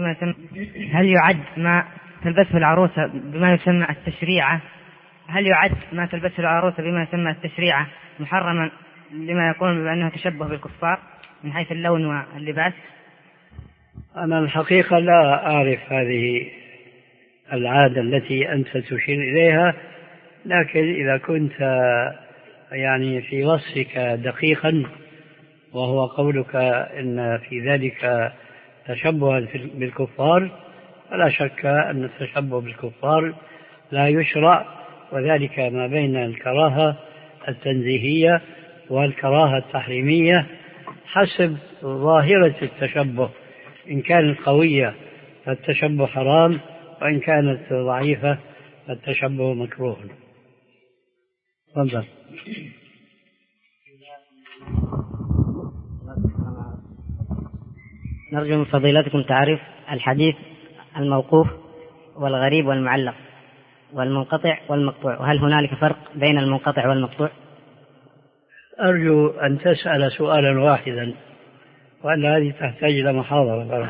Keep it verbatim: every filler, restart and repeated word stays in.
بما يسمى، هل يعد ما تلبسه العروسة بما يسمى التشريعة هل يعد ما تلبسه العروسة بما يسمى التشريعة محرما لما يقول بأنه تشبه بالكفار من حيث اللون واللباس؟ أنا الحقيقة لا أعرف هذه العادة التي أنت تشير إليها، لكن إذا كنت يعني في وصفك دقيقا وهو قولك إن في ذلك تشبها بالكفار، فلا شك أن التشبه بالكفار لا يشرع، وذلك ما بين الكراهة التنزيهية والكراهة التحريمية حسب ظاهرة التشبه. إن كانت قوية فالتشبه حرام، وإن كانت ضعيفة فالتشبه مكروه. تفضل. نرجو من فضيلتكم تعريف الحديث الموقوف والغريب والمعلق والمنقطع والمقطوع، وهل هنالك فرق بين المنقطع والمقطوع؟ أرجو أن تسأل سؤالا واحدا، وأن هذه تحتاج إلى محاضرة.